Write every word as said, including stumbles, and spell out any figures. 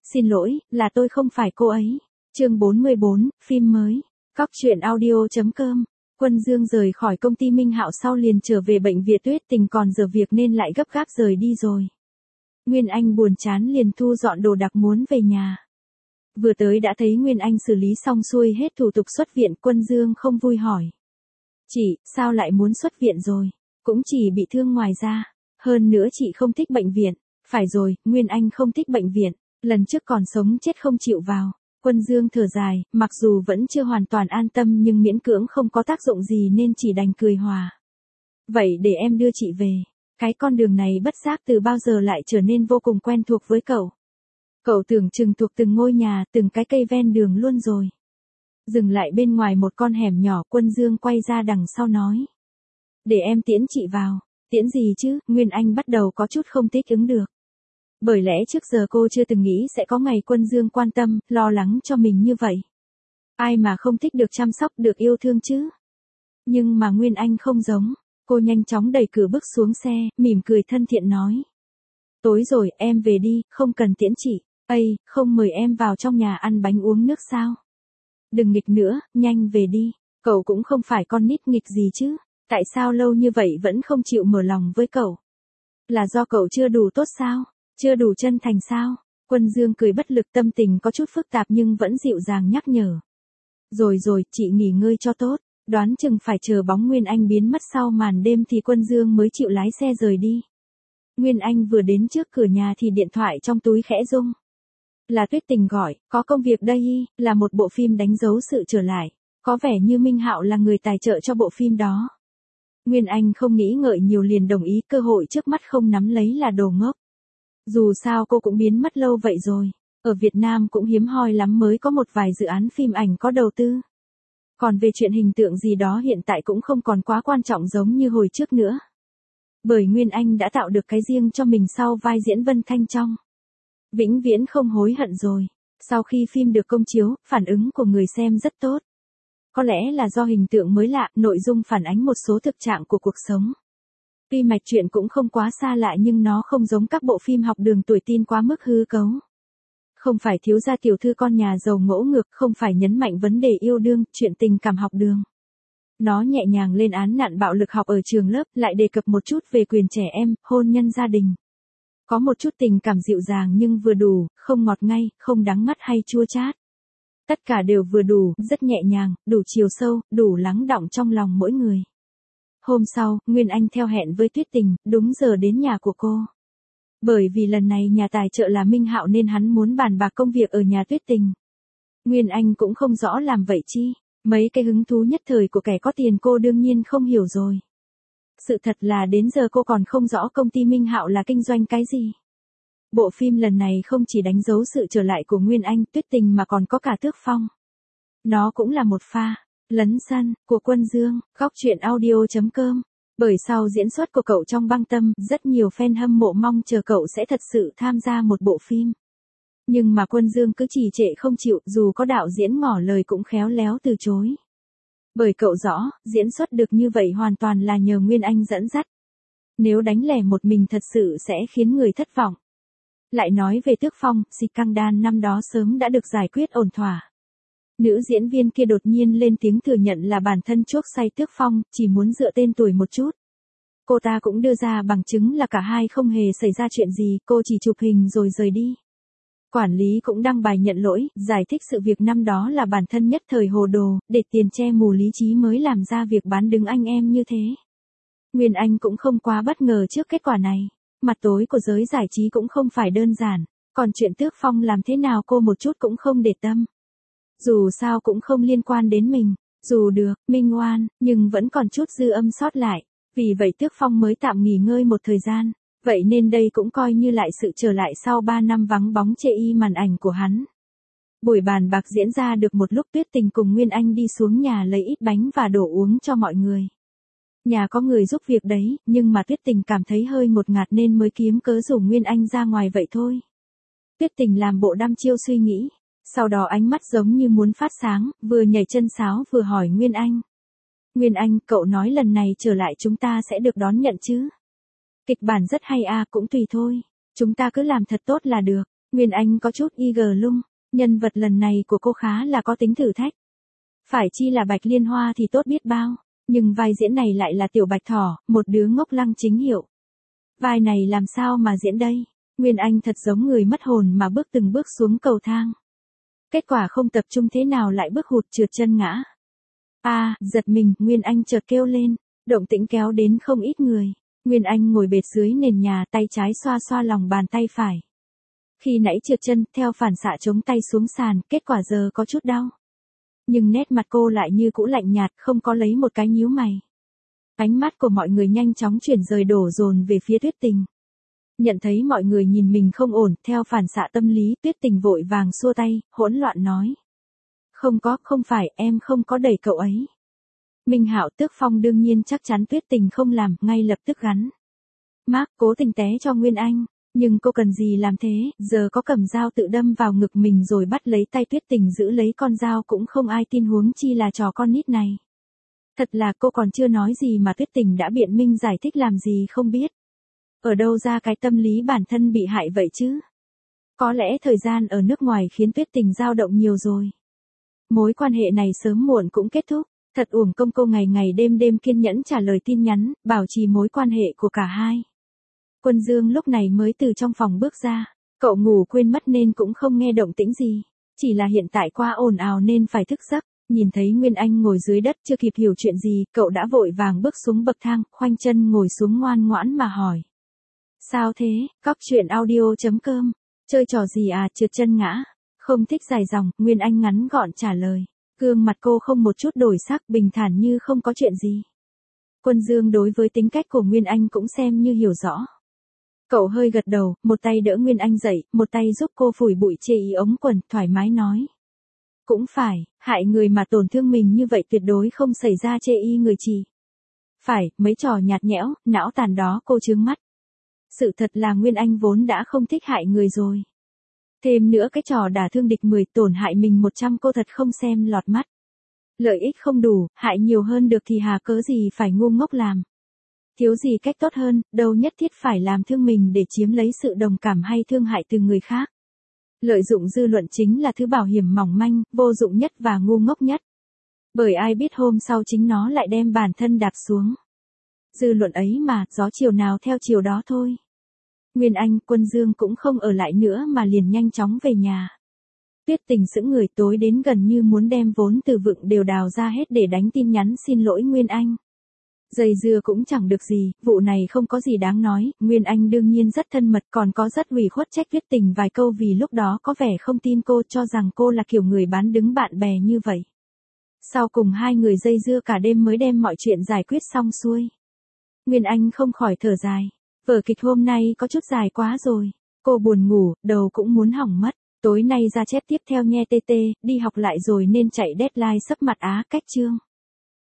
xin lỗi, là tôi không phải cô ấy. Chương bốn mươi bốn, phim mới. Cóc truyện audio chấm com. Quân Dương rời khỏi công ty Minh Hạo sau liền trở về bệnh viện Tuyết Tình, còn giờ việc nên lại gấp gáp rời đi rồi. Nguyên Anh buồn chán liền thu dọn đồ đạc muốn về nhà. Vừa tới đã thấy Nguyên Anh xử lý xong xuôi hết thủ tục xuất viện. Quân Dương không vui hỏi: "Chị, sao lại muốn xuất viện rồi? Cũng chỉ bị thương ngoài da. Hơn nữa chị không thích bệnh viện." "Phải rồi, Nguyên Anh không thích bệnh viện, lần trước còn sống chết không chịu vào." Quân Dương thở dài, mặc dù vẫn chưa hoàn toàn an tâm nhưng miễn cưỡng không có tác dụng gì nên chỉ đành cười hòa. "Vậy để em đưa chị về." Cái con đường này bất giác từ bao giờ lại trở nên vô cùng quen thuộc với cậu. Cậu tưởng chừng thuộc từng ngôi nhà, từng cái cây ven đường luôn rồi. Dừng lại bên ngoài một con hẻm nhỏ, Quân Dương quay ra đằng sau nói: "Để em tiễn chị vào." "Tiễn gì chứ?" Nguyên Anh bắt đầu có chút không thích ứng được. Bởi lẽ trước giờ cô chưa từng nghĩ sẽ có ngày Quân Dương quan tâm, lo lắng cho mình như vậy. Ai mà không thích được chăm sóc, được yêu thương chứ? Nhưng mà Nguyên Anh không giống. Cô nhanh chóng đẩy cửa bước xuống xe, mỉm cười thân thiện nói: "Tối rồi, em về đi, không cần tiễn chị." "Ây, không mời em vào trong nhà ăn bánh uống nước sao?" "Đừng nghịch nữa, nhanh về đi." Cậu cũng không phải con nít nghịch gì chứ. Tại sao lâu như vậy vẫn không chịu mở lòng với cậu? Là do cậu chưa đủ tốt sao? Chưa đủ chân thành sao? Quân Dương cười bất lực, tâm tình có chút phức tạp nhưng vẫn dịu dàng nhắc nhở: "Rồi rồi, chị nghỉ ngơi cho tốt." Đoán chừng phải chờ bóng Nguyên Anh biến mất sau màn đêm thì Quân Dương mới chịu lái xe rời đi. Nguyên Anh vừa đến trước cửa nhà thì điện thoại trong túi khẽ rung. Là Tuyết Tình gọi: "Có công việc đây." Là một bộ phim đánh dấu sự trở lại. Có vẻ như Minh Hạo là người tài trợ cho bộ phim đó. Nguyên Anh không nghĩ ngợi nhiều liền đồng ý, cơ hội trước mắt không nắm lấy là đồ ngốc. Dù sao cô cũng biến mất lâu vậy rồi. Ở Việt Nam cũng hiếm hoi lắm mới có một vài dự án phim ảnh có đầu tư. Còn về chuyện hình tượng gì đó hiện tại cũng không còn quá quan trọng giống như hồi trước nữa. Bởi Nguyên Anh đã tạo được cái riêng cho mình sau vai diễn Vân Thanh trong Vĩnh Viễn Không Hối Hận rồi. Sau khi phim được công chiếu, phản ứng của người xem rất tốt. Có lẽ là do hình tượng mới lạ, nội dung phản ánh một số thực trạng của cuộc sống. Tuy mạch truyện cũng không quá xa lạ nhưng nó không giống các bộ phim học đường tuổi teen quá mức hư cấu. Không phải thiếu gia tiểu thư con nhà giàu ngỗ ngược, không phải nhấn mạnh vấn đề yêu đương, chuyện tình cảm học đường. Nó nhẹ nhàng lên án nạn bạo lực học ở trường lớp, lại đề cập một chút về quyền trẻ em, hôn nhân gia đình. Có một chút tình cảm dịu dàng nhưng vừa đủ, không ngọt ngay, không đắng ngắt hay chua chát. Tất cả đều vừa đủ, rất nhẹ nhàng, đủ chiều sâu, đủ lắng đọng trong lòng mỗi người. Hôm sau, Nguyên Anh theo hẹn với Tuyết Tình, đúng giờ đến nhà của cô. Bởi vì lần này nhà tài trợ là Minh Hạo nên hắn muốn bàn bạc công việc ở nhà Tuyết Tình. Nguyên Anh cũng không rõ làm vậy chi. Mấy cái hứng thú nhất thời của kẻ có tiền cô đương nhiên không hiểu rồi. Sự thật là đến giờ cô còn không rõ công ty Minh Hạo là kinh doanh cái gì. Bộ phim lần này không chỉ đánh dấu sự trở lại của Nguyên Anh, Tuyết Tình mà còn có cả Tước Phong. Nó cũng là một pha lấn sân của Quân Dương. Cóc truyện audio chấm com. Bởi sau diễn xuất của cậu trong Băng Tâm, rất nhiều fan hâm mộ mong chờ cậu sẽ thật sự tham gia một bộ phim. Nhưng mà Quân Dương cứ trì trệ không chịu, dù có đạo diễn ngỏ lời cũng khéo léo từ chối. Bởi cậu rõ, diễn xuất được như vậy hoàn toàn là nhờ Nguyên Anh dẫn dắt. Nếu đánh lẻ một mình thật sự sẽ khiến người thất vọng. Lại nói về Tước Phong, scandal năm đó sớm đã được giải quyết ổn thỏa. Nữ diễn viên kia đột nhiên lên tiếng thừa nhận là bản thân chuốc say Tước Phong, chỉ muốn dựa tên tuổi một chút. Cô ta cũng đưa ra bằng chứng là cả hai không hề xảy ra chuyện gì, cô chỉ chụp hình rồi rời đi. Quản lý cũng đăng bài nhận lỗi, giải thích sự việc năm đó là bản thân nhất thời hồ đồ, để tiền che mù lý trí mới làm ra việc bán đứng anh em như thế. Nguyên Anh cũng không quá bất ngờ trước kết quả này. Mặt tối của giới giải trí cũng không phải đơn giản, còn chuyện Tước Phong làm thế nào cô một chút cũng không để tâm. Dù sao cũng không liên quan đến mình, dù được, minh oan, nhưng vẫn còn chút dư âm sót lại, vì vậy Tước Phong mới tạm nghỉ ngơi một thời gian, vậy nên đây cũng coi như lại sự trở lại sau ba năm vắng bóng chê y màn ảnh của hắn. Buổi bàn bạc diễn ra được một lúc, Tuyết Tình cùng Nguyên Anh đi xuống nhà lấy ít bánh và đồ uống cho mọi người. Nhà có người giúp việc đấy, nhưng mà Tuyết Tình cảm thấy hơi ngột ngạt nên mới kiếm cớ rủ Nguyên Anh ra ngoài vậy thôi. Tuyết Tình làm bộ đăm chiêu suy nghĩ, sau đó ánh mắt giống như muốn phát sáng, vừa nhảy chân sáo vừa hỏi Nguyên Anh. Nguyên Anh, cậu nói lần này trở lại chúng ta sẽ được đón nhận chứ? Kịch bản rất hay à, cũng tùy thôi. Chúng ta cứ làm thật tốt là được. Nguyên Anh có chút y gờ lung, nhân vật lần này của cô khá là có tính thử thách. Phải chi là Bạch Liên Hoa thì tốt biết bao, nhưng vai diễn này lại là Tiểu Bạch Thỏ, một đứa ngốc lăng chính hiệu. Vai này làm sao mà diễn đây? Nguyên Anh thật giống người mất hồn mà bước từng bước xuống cầu thang. Kết quả không tập trung thế nào lại bước hụt trượt chân ngã. A, à, giật mình, Nguyên Anh chợt kêu lên, động tĩnh kéo đến không ít người. Nguyên Anh ngồi bệt dưới nền nhà, tay trái xoa xoa lòng bàn tay phải. Khi nãy trượt chân, theo phản xạ chống tay xuống sàn, kết quả giờ có chút đau. Nhưng nét mặt cô lại như cũ lạnh nhạt, không có lấy một cái nhíu mày. Ánh mắt của mọi người nhanh chóng chuyển rời đổ dồn về phía Tuyết Tình. Nhận thấy mọi người nhìn mình không ổn, theo phản xạ tâm lý, Tuyết Tình vội vàng xua tay, hỗn loạn nói. Không có, không phải, em không có đẩy cậu ấy. Minh Hạo Tước Phong đương nhiên chắc chắn Tuyết Tình không làm, ngay lập tức gắn. Mark cố tình té cho Nguyên Anh, nhưng cô cần gì làm thế, giờ có cầm dao tự đâm vào ngực mình rồi bắt lấy tay Tuyết Tình giữ lấy con dao cũng không ai tin, huống chi là trò con nít này. Thật là cô còn chưa nói gì mà Tuyết Tình đã biện minh giải thích làm gì không biết. Ở đâu ra cái tâm lý bản thân bị hại vậy chứ? Có lẽ thời gian ở nước ngoài khiến Tuyết Tình dao động nhiều rồi. Mối quan hệ này sớm muộn cũng kết thúc. Thật uổng công cô ngày ngày đêm đêm kiên nhẫn trả lời tin nhắn, bảo trì mối quan hệ của cả hai. Quân Dương lúc này mới từ trong phòng bước ra. Cậu ngủ quên mất nên cũng không nghe động tĩnh gì. Chỉ là hiện tại qua ồn ào nên phải thức giấc. Nhìn thấy Nguyên Anh ngồi dưới đất chưa kịp hiểu chuyện gì, cậu đã vội vàng bước xuống bậc thang, khoanh chân ngồi xuống ngoan ngoãn mà hỏi. Sao thế, cóc truyện audio chấm com, chơi trò gì à, trượt chân ngã? Không thích dài dòng, Nguyên Anh ngắn gọn trả lời. Gương mặt cô không một chút đổi sắc, bình thản như không có chuyện gì. Quân Dương đối với tính cách của Nguyên Anh cũng xem như hiểu rõ. Cậu hơi gật đầu, một tay đỡ Nguyên Anh dậy, một tay giúp cô phủi bụi chê ý ống quần, thoải mái nói. Cũng phải, hại người mà tổn thương mình như vậy tuyệt đối không xảy ra chê y người chị. Phải, mấy trò nhạt nhẽo, não tàn đó cô trướng mắt. Sự thật là Nguyên Anh vốn đã không thích hại người rồi. Thêm nữa cái trò đả thương địch mười tổn hại mình một trăm cô thật không xem lọt mắt. Lợi ích không đủ, hại nhiều hơn được thì hà cớ gì phải ngu ngốc làm. Thiếu gì cách tốt hơn, đâu nhất thiết phải làm thương mình để chiếm lấy sự đồng cảm hay thương hại từ người khác. Lợi dụng dư luận chính là thứ bảo hiểm mỏng manh, vô dụng nhất và ngu ngốc nhất. Bởi ai biết hôm sau chính nó lại đem bản thân đạp xuống. Dư luận ấy mà, gió chiều nào theo chiều đó thôi. Nguyên Anh, Quân Dương cũng không ở lại nữa mà liền nhanh chóng về nhà. Tuyết Tình sững người, tối đến gần như muốn đem vốn từ vựng đều đào ra hết để đánh tin nhắn xin lỗi Nguyên Anh. Dây dưa cũng chẳng được gì, vụ này không có gì đáng nói, Nguyên Anh đương nhiên rất thân mật, còn có rất ủy khuất trách Tuyết Tình vài câu vì lúc đó có vẻ không tin cô, cho rằng cô là kiểu người bán đứng bạn bè như vậy. Sau cùng hai người dây dưa cả đêm mới đem mọi chuyện giải quyết xong xuôi. Nguyên Anh không khỏi thở dài. Vở kịch hôm nay có chút dài quá rồi. Cô buồn ngủ, đầu cũng muốn hỏng mất. Tối nay ra chép tiếp theo nghe tê tê, đi học lại rồi nên chạy deadline sắp mặt á cách chương.